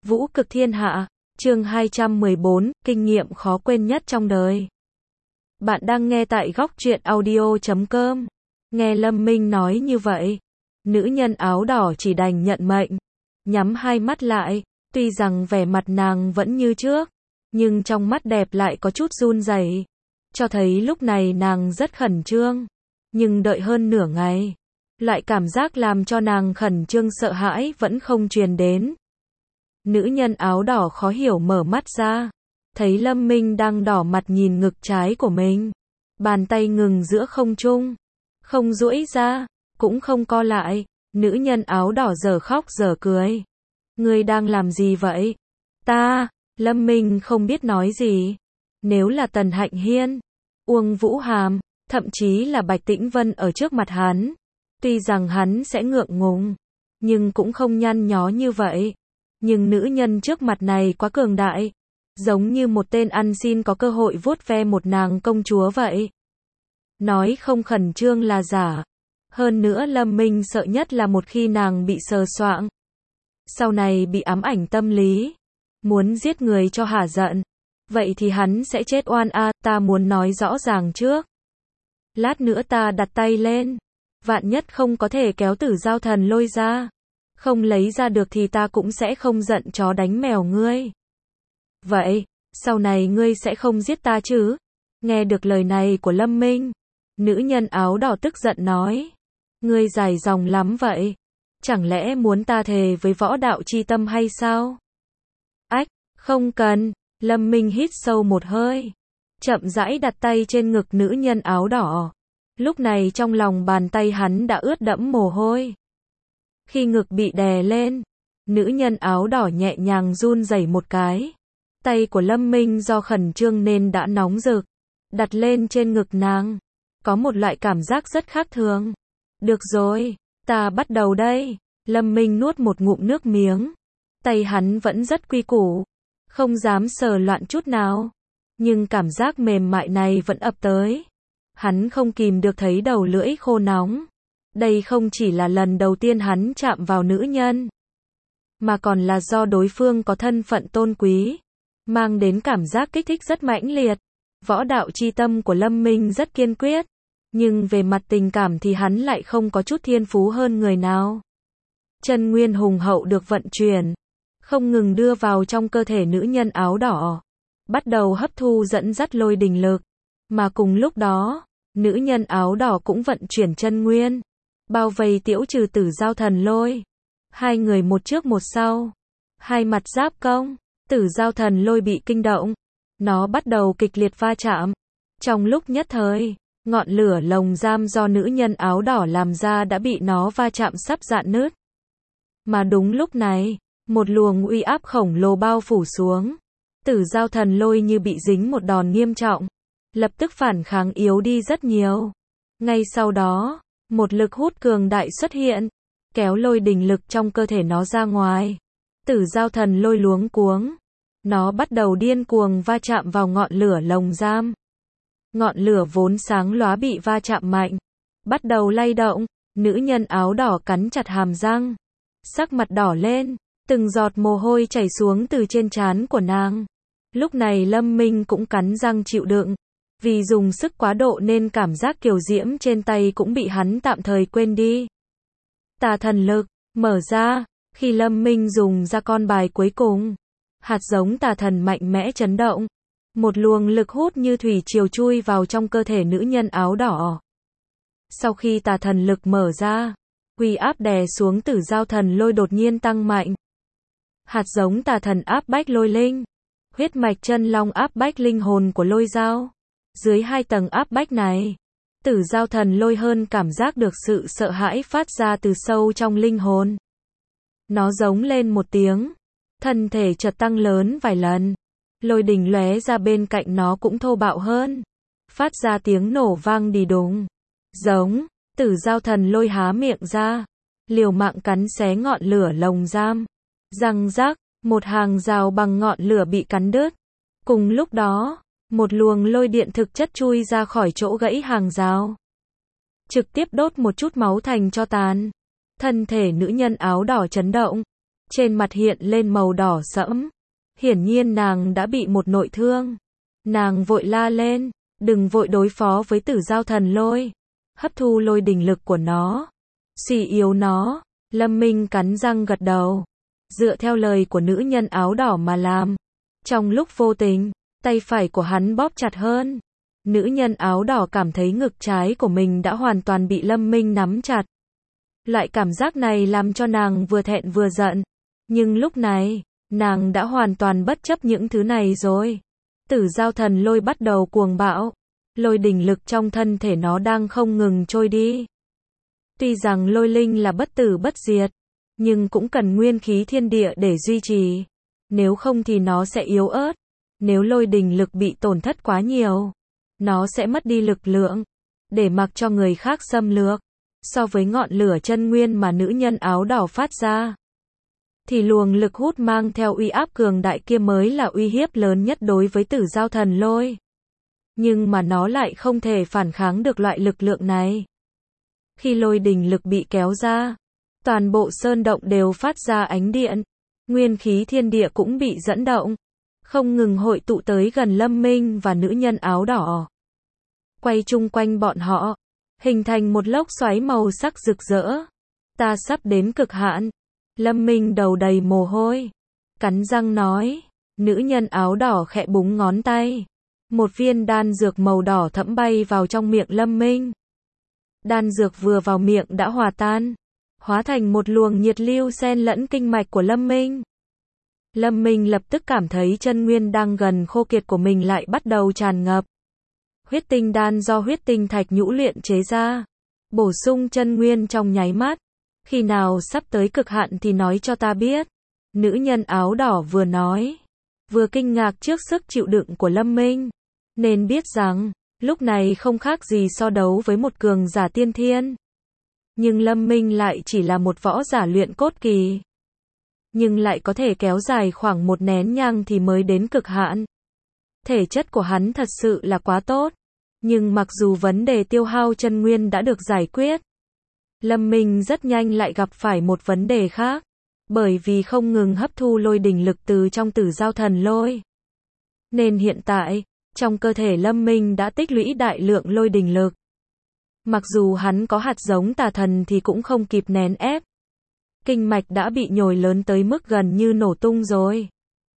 Vũ cực thiên hạ, chương 214, kinh nghiệm khó quên nhất trong đời. Bạn đang nghe tại góc truyện audio.com. Nghe Lâm Minh nói như vậy, nữ nhân áo đỏ chỉ đành nhận mệnh, nhắm hai mắt lại, tuy rằng vẻ mặt nàng vẫn như trước, nhưng trong mắt đẹp lại có chút run rẩy, cho thấy lúc này nàng rất khẩn trương. Nhưng đợi hơn nửa ngày, loại cảm giác làm cho nàng khẩn trương sợ hãi vẫn không truyền đến. Nữ nhân áo đỏ khó hiểu mở mắt ra, thấy Lâm Minh đang đỏ mặt nhìn ngực trái của mình. Bàn tay ngừng giữa không trung, không duỗi ra, cũng không co lại. Nữ nhân áo đỏ giờ khóc giờ cười. Ngươi đang làm gì vậy? Lâm Minh không biết nói gì. Nếu là Tần Hạnh Hiên, Uông Vũ Hàm, thậm chí là Bạch Tĩnh Vân ở trước mặt hắn, tuy rằng hắn sẽ ngượng ngùng, nhưng cũng không nhăn nhó như vậy. Nhưng nữ nhân trước mặt này quá cường đại, giống như một tên ăn xin có cơ hội vuốt ve một nàng công chúa vậy. Nói không khẩn trương là giả. Hơn nữa Lâm Minh sợ nhất là một khi nàng bị sờ soạng, sau này bị ám ảnh tâm lý, muốn giết người cho hả giận, vậy thì hắn sẽ chết oan a. Ta muốn nói rõ ràng trước. Lát nữa ta đặt tay lên, vạn nhất không có thể kéo Tử Giao Thần Lôi ra, không lấy ra được thì ta cũng sẽ không giận chó đánh mèo ngươi. Vậy, sau này ngươi sẽ không giết ta chứ? Nghe được lời này của Lâm Minh, nữ nhân áo đỏ tức giận nói. Ngươi dài dòng lắm vậy. Chẳng lẽ muốn ta thề với võ đạo chi tâm hay sao? Ách, không cần. Lâm Minh hít sâu một hơi, chậm rãi đặt tay trên ngực nữ nhân áo đỏ. Lúc này trong lòng bàn tay hắn đã ướt đẫm mồ hôi. Khi ngực bị đè lên, nữ nhân áo đỏ nhẹ nhàng run rẩy một cái. Tay của Lâm Minh do khẩn trương nên đã nóng rực, đặt lên trên ngực nàng. Có một loại cảm giác rất khác thường. Được rồi, ta bắt đầu đây. Lâm Minh nuốt một ngụm nước miếng. Tay hắn vẫn rất quy củ, không dám sờ loạn chút nào. Nhưng cảm giác mềm mại này vẫn ập tới. Hắn không kìm được thấy đầu lưỡi khô nóng. Đây không chỉ là lần đầu tiên hắn chạm vào nữ nhân, mà còn là do đối phương có thân phận tôn quý, mang đến cảm giác kích thích rất mãnh liệt. Võ đạo chi tâm của Lâm Minh rất kiên quyết, nhưng về mặt tình cảm thì hắn lại không có chút thiên phú hơn người nào. Chân nguyên hùng hậu được vận chuyển, không ngừng đưa vào trong cơ thể nữ nhân áo đỏ, bắt đầu hấp thu dẫn dắt lôi đình lực. Mà cùng lúc đó, nữ nhân áo đỏ cũng vận chuyển chân nguyên, bao vây Tiễu Trừ Tử Giao Thần Lôi. Hai người một trước một sau, hai mặt giáp công. Tử Giao Thần Lôi bị kinh động, nó bắt đầu kịch liệt va chạm. Trong lúc nhất thời, ngọn lửa lồng giam do nữ nhân áo đỏ làm ra đã bị nó va chạm sắp rạn nứt. Mà đúng lúc này, một luồng uy áp khổng lồ bao phủ xuống. Tử Giao Thần Lôi như bị dính một đòn nghiêm trọng, lập tức phản kháng yếu đi rất nhiều. Ngay sau đó, một lực hút cường đại xuất hiện, kéo lôi đình lực trong cơ thể nó ra ngoài. Tử Giao Thần Lôi luống cuống, nó bắt đầu điên cuồng va chạm vào ngọn lửa lồng giam. Ngọn lửa vốn sáng lóa bị va chạm mạnh, bắt đầu lay động. Nữ nhân áo đỏ cắn chặt hàm răng, sắc mặt đỏ lên, từng giọt mồ hôi chảy xuống từ trên trán của nàng. Lúc này Lâm Minh cũng cắn răng chịu đựng, vì dùng sức quá độ nên cảm giác kiều diễm trên tay cũng bị hắn tạm thời quên đi. Tà thần lực mở ra. Khi Lâm Minh dùng ra con bài cuối cùng, hạt giống tà thần mạnh mẽ chấn động. Một luồng lực hút như thủy triều chui vào trong cơ thể nữ nhân áo đỏ. Sau khi tà thần lực mở ra, uy áp đè xuống Tử Giao Thần Lôi đột nhiên tăng mạnh. Hạt giống tà thần áp bách lôi linh, huyết mạch chân long áp bách linh hồn của Lôi Giao. Dưới hai tầng áp bách này, Tử Giao Thần Lôi hơn cảm giác được sự sợ hãi phát ra từ sâu trong linh hồn. Nó giống lên một tiếng, thân thể chợt tăng lớn vài lần. Lôi đình lóe ra bên cạnh nó cũng thô bạo hơn, phát ra tiếng nổ vang đì đùng. Giống. Tử Giao Thần Lôi há miệng ra, liều mạng cắn xé ngọn lửa lồng giam. Răng rắc, một hàng rào bằng ngọn lửa bị cắn đứt. Cùng lúc đó, một luồng lôi điện thực chất chui ra khỏi chỗ gãy hàng rào, trực tiếp đốt một chút máu thành tro tàn. Thân thể nữ nhân áo đỏ chấn động, trên mặt hiện lên màu đỏ sẫm. Hiển nhiên nàng đã bị một nội thương. Nàng vội la lên, đừng vội đối phó với Tử Giao Thần Lôi. Hấp thu lôi đình lực của nó. Suy yếu nó. Lâm Minh cắn răng gật đầu. Dựa theo lời của nữ nhân áo đỏ mà làm. Trong lúc vô tình, tay phải của hắn bóp chặt hơn. Nữ nhân áo đỏ cảm thấy ngực trái của mình đã hoàn toàn bị Lâm Minh nắm chặt. Loại cảm giác này làm cho nàng vừa thẹn vừa giận. Nhưng lúc này, nàng đã hoàn toàn bất chấp những thứ này rồi. Tử Giao Thần Lôi bắt đầu cuồng bạo. Lôi đình lực trong thân thể nó đang không ngừng trôi đi. Tuy rằng lôi linh là bất tử bất diệt, nhưng cũng cần nguyên khí thiên địa để duy trì. Nếu không thì nó sẽ yếu ớt. Nếu lôi đình lực bị tổn thất quá nhiều, nó sẽ mất đi lực lượng, để mặc cho người khác xâm lược. So với ngọn lửa chân nguyên mà nữ nhân áo đỏ phát ra, thì luồng lực hút mang theo uy áp cường đại kia mới là uy hiếp lớn nhất đối với Tử Giao Thần Lôi. Nhưng mà nó lại không thể phản kháng được loại lực lượng này. Khi lôi đình lực bị kéo ra, toàn bộ sơn động đều phát ra ánh điện. Nguyên khí thiên địa cũng bị dẫn động, không ngừng hội tụ tới gần Lâm Minh và nữ nhân áo đỏ. Quay chung quanh bọn họ, hình thành một lốc xoáy màu sắc rực rỡ. Ta sắp đến cực hạn. Lâm Minh đầu đầy mồ hôi, cắn răng nói. Nữ nhân áo đỏ khẽ búng ngón tay. Một viên đan dược màu đỏ thẫm bay vào trong miệng Lâm Minh. Đan dược vừa vào miệng đã hòa tan, hóa thành một luồng nhiệt lưu xen lẫn kinh mạch của Lâm Minh. Lâm Minh lập tức cảm thấy chân nguyên đang gần khô kiệt của mình lại bắt đầu tràn ngập. Huyết tinh đan do huyết tinh thạch nhũ luyện chế ra, bổ sung chân nguyên trong nháy mắt. Khi nào sắp tới cực hạn thì nói cho ta biết. Nữ nhân áo đỏ vừa nói, vừa kinh ngạc trước sức chịu đựng của Lâm Minh. Nên biết rằng, lúc này không khác gì so đấu với một cường giả tiên thiên. Nhưng Lâm Minh lại chỉ là một võ giả luyện cốt kỳ. Nhưng lại có thể kéo dài khoảng một nén nhang thì mới đến cực hạn. Thể chất của hắn thật sự là quá tốt. Nhưng mặc dù vấn đề tiêu hao chân nguyên đã được giải quyết, Lâm Minh rất nhanh lại gặp phải một vấn đề khác. Bởi vì không ngừng hấp thu lôi đình lực từ trong Tử Giao Thần Lôi, nên hiện tại, trong cơ thể Lâm Minh đã tích lũy đại lượng lôi đình lực. Mặc dù hắn có hạt giống tà thần thì cũng không kịp nén ép. Kinh mạch đã bị nhồi lớn tới mức gần như nổ tung rồi.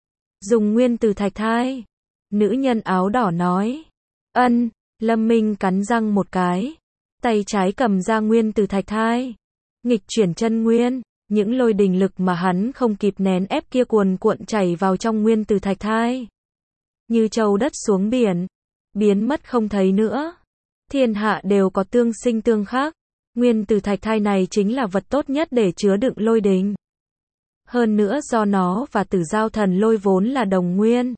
Dùng nguyên tử thạch thai. Nữ nhân áo đỏ nói. Ân, Lâm Minh cắn răng một cái. Tay trái cầm ra nguyên tử thạch thai. Nghịch chuyển chân nguyên. Những lôi đình lực mà hắn không kịp nén ép kia cuồn cuộn chảy vào trong nguyên tử thạch thai. Như châu đất xuống biển. Biến mất không thấy nữa. Thiên hạ đều có tương sinh tương khắc. Nguyên tử thạch thai này chính là vật tốt nhất để chứa đựng lôi đình. Hơn nữa do nó và Tử Giao Thần Lôi vốn là đồng nguyên,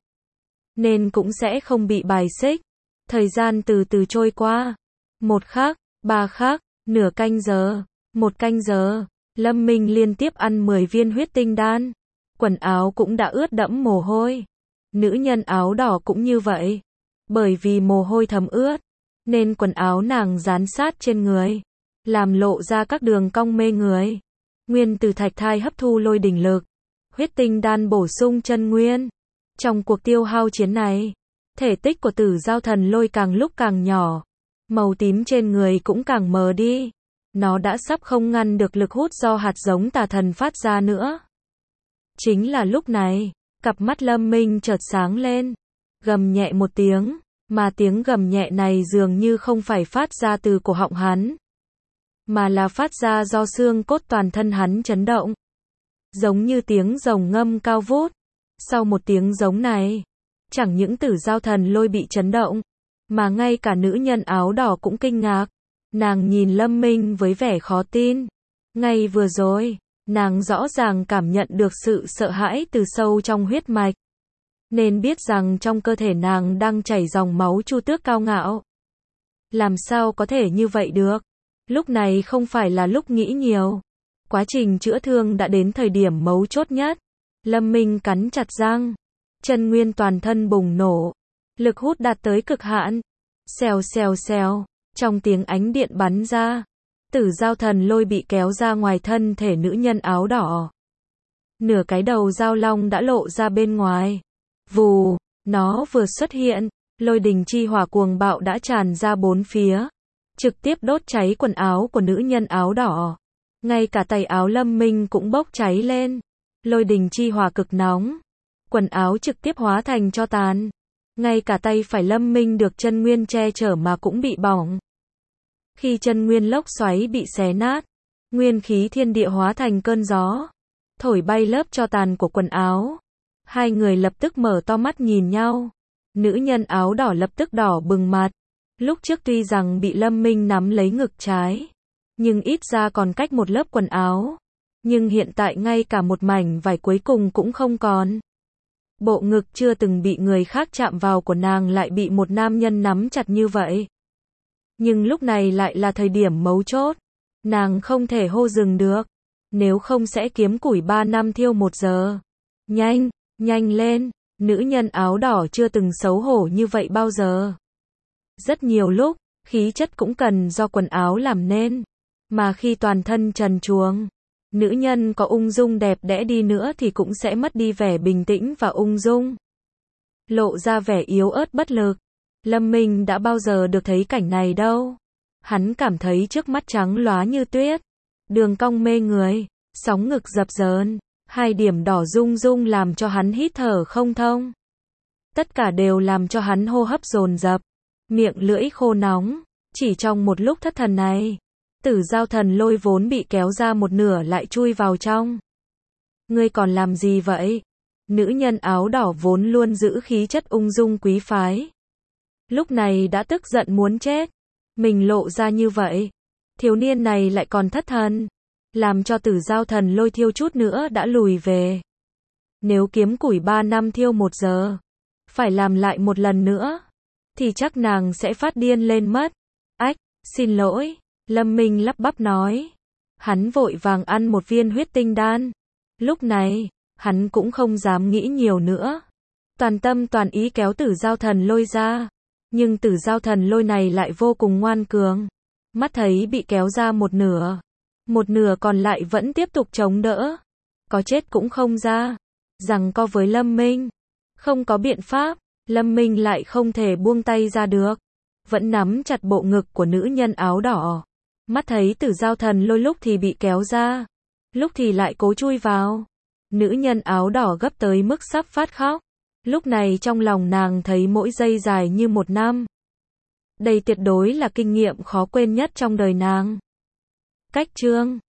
nên cũng sẽ không bị bài xích. Thời gian từ từ trôi qua. 1 khắc, 3 khắc, nửa canh giờ, 1 canh giờ. Lâm Minh liên tiếp ăn 10 viên huyết tinh đan. Quần áo cũng đã ướt đẫm mồ hôi. Nữ nhân áo đỏ cũng như vậy. Bởi vì mồ hôi thấm ướt, nên quần áo nàng dán sát trên người, làm lộ ra các đường cong mê người. Nguyên tử thạch thai hấp thu lôi đình lực. Huyết tinh đan bổ sung chân nguyên. Trong cuộc tiêu hao chiến này, thể tích của Tử Giao Thần Lôi càng lúc càng nhỏ. Màu tím trên người cũng càng mờ đi. Nó đã sắp không ngăn được lực hút do hạt giống tà thần phát ra nữa. Chính là lúc này, cặp mắt Lâm Minh chợt sáng lên. Gầm nhẹ một tiếng, mà tiếng gầm nhẹ này dường như không phải phát ra từ cổ họng hắn, mà là phát ra do xương cốt toàn thân hắn chấn động. Giống như tiếng rồng ngâm cao vút. Sau một tiếng giống này, chẳng những Tử Giao Thần Lôi bị chấn động, mà ngay cả nữ nhân áo đỏ cũng kinh ngạc. Nàng nhìn Lâm Minh với vẻ khó tin. Ngay vừa rồi, nàng rõ ràng cảm nhận được sự sợ hãi từ sâu trong huyết mạch. Nên biết rằng trong cơ thể nàng đang chảy dòng máu Chu Tước cao ngạo. Làm sao có thể như vậy được? Lúc này không phải là lúc nghĩ nhiều. Quá trình chữa thương đã đến thời điểm mấu chốt nhất. Lâm Minh cắn chặt răng. Chân nguyên toàn thân bùng nổ. Lực hút đạt tới cực hạn. Xèo xèo xèo. Trong tiếng ánh điện bắn ra, Tử Giao Thần Lôi bị kéo ra ngoài thân thể nữ nhân áo đỏ. nửa cái đầu dao long đã lộ ra bên ngoài. Vù, nó vừa xuất hiện, lôi đình chi hỏa cuồng bạo đã tràn ra bốn phía, trực tiếp đốt cháy quần áo của nữ nhân áo đỏ. Ngay cả tay áo Lâm Minh cũng bốc cháy lên. Lôi đình chi hỏa cực nóng, quần áo trực tiếp hóa thành tro tàn. Ngay cả tay phải Lâm Minh được chân nguyên che chở mà cũng bị bỏng. Khi chân nguyên lốc xoáy bị xé nát, nguyên khí thiên địa hóa thành cơn gió, thổi bay lớp tro tàn của quần áo. Hai người lập tức mở to mắt nhìn nhau. Nữ nhân áo đỏ lập tức đỏ bừng mặt. Lúc trước tuy rằng bị Lâm Minh nắm lấy ngực trái, nhưng ít ra còn cách một lớp quần áo. Nhưng hiện tại ngay cả một mảnh vải cuối cùng cũng không còn. Bộ ngực chưa từng bị người khác chạm vào của nàng lại bị một nam nhân nắm chặt như vậy. Nhưng lúc này lại là thời điểm mấu chốt. Nàng không thể hô dừng được. Nếu không sẽ kiếm củi 3 năm thiêu 1 giờ. Nhanh, nhanh lên. Nữ nhân áo đỏ chưa từng xấu hổ như vậy bao giờ. Rất nhiều lúc, khí chất cũng cần do quần áo làm nên. Mà khi toàn thân trần truồng, nữ nhân có ung dung đẹp đẽ đi nữa thì cũng sẽ mất đi vẻ bình tĩnh và ung dung. Lộ ra vẻ yếu ớt bất lực. Lâm Minh đã bao giờ được thấy cảnh này đâu. Hắn cảm thấy trước mắt trắng lóa như tuyết. Đường cong mê người, sóng ngực dập dờn, 2 điểm đỏ rung rung làm cho hắn hít thở không thông. Tất cả đều làm cho hắn hô hấp dồn dập, miệng lưỡi khô nóng. Chỉ trong một lúc thất thần này, Tử Giao Thần Lôi vốn bị kéo ra một nửa lại chui vào trong. Ngươi còn làm gì vậy? Nữ nhân áo đỏ vốn luôn giữ khí chất ung dung quý phái, lúc này đã tức giận muốn chết. Mình lộ ra như vậy, thiếu niên này lại còn thất thần, làm cho Tử Giao Thần Lôi thiêu chút nữa đã lùi về. Nếu kiếm củi 3 năm thiêu 1 giờ, phải làm lại một lần nữa, thì chắc nàng sẽ phát điên lên mất. Ách, xin lỗi, Lâm Minh lắp bắp nói. Hắn vội vàng ăn một viên huyết tinh đan. Lúc này, hắn cũng không dám nghĩ nhiều nữa. Toàn tâm toàn ý kéo Tử Giao Thần Lôi ra. Nhưng Tử Giao Thần Lôi này lại vô cùng ngoan cường. Mắt thấy bị kéo ra một nửa còn lại vẫn tiếp tục chống đỡ. Có chết cũng không ra. Giằng co với Lâm Minh. Không có biện pháp, Lâm Minh lại không thể buông tay ra được. Vẫn nắm chặt bộ ngực của nữ nhân áo đỏ. Mắt thấy Tử Giao Thần Lôi lúc thì bị kéo ra, lúc thì lại cố chui vào. Nữ nhân áo đỏ gấp tới mức sắp phát khóc. Lúc này trong lòng nàng thấy mỗi giây dài như 1 năm. Đây tuyệt đối là kinh nghiệm khó quên nhất trong đời nàng. Cách chương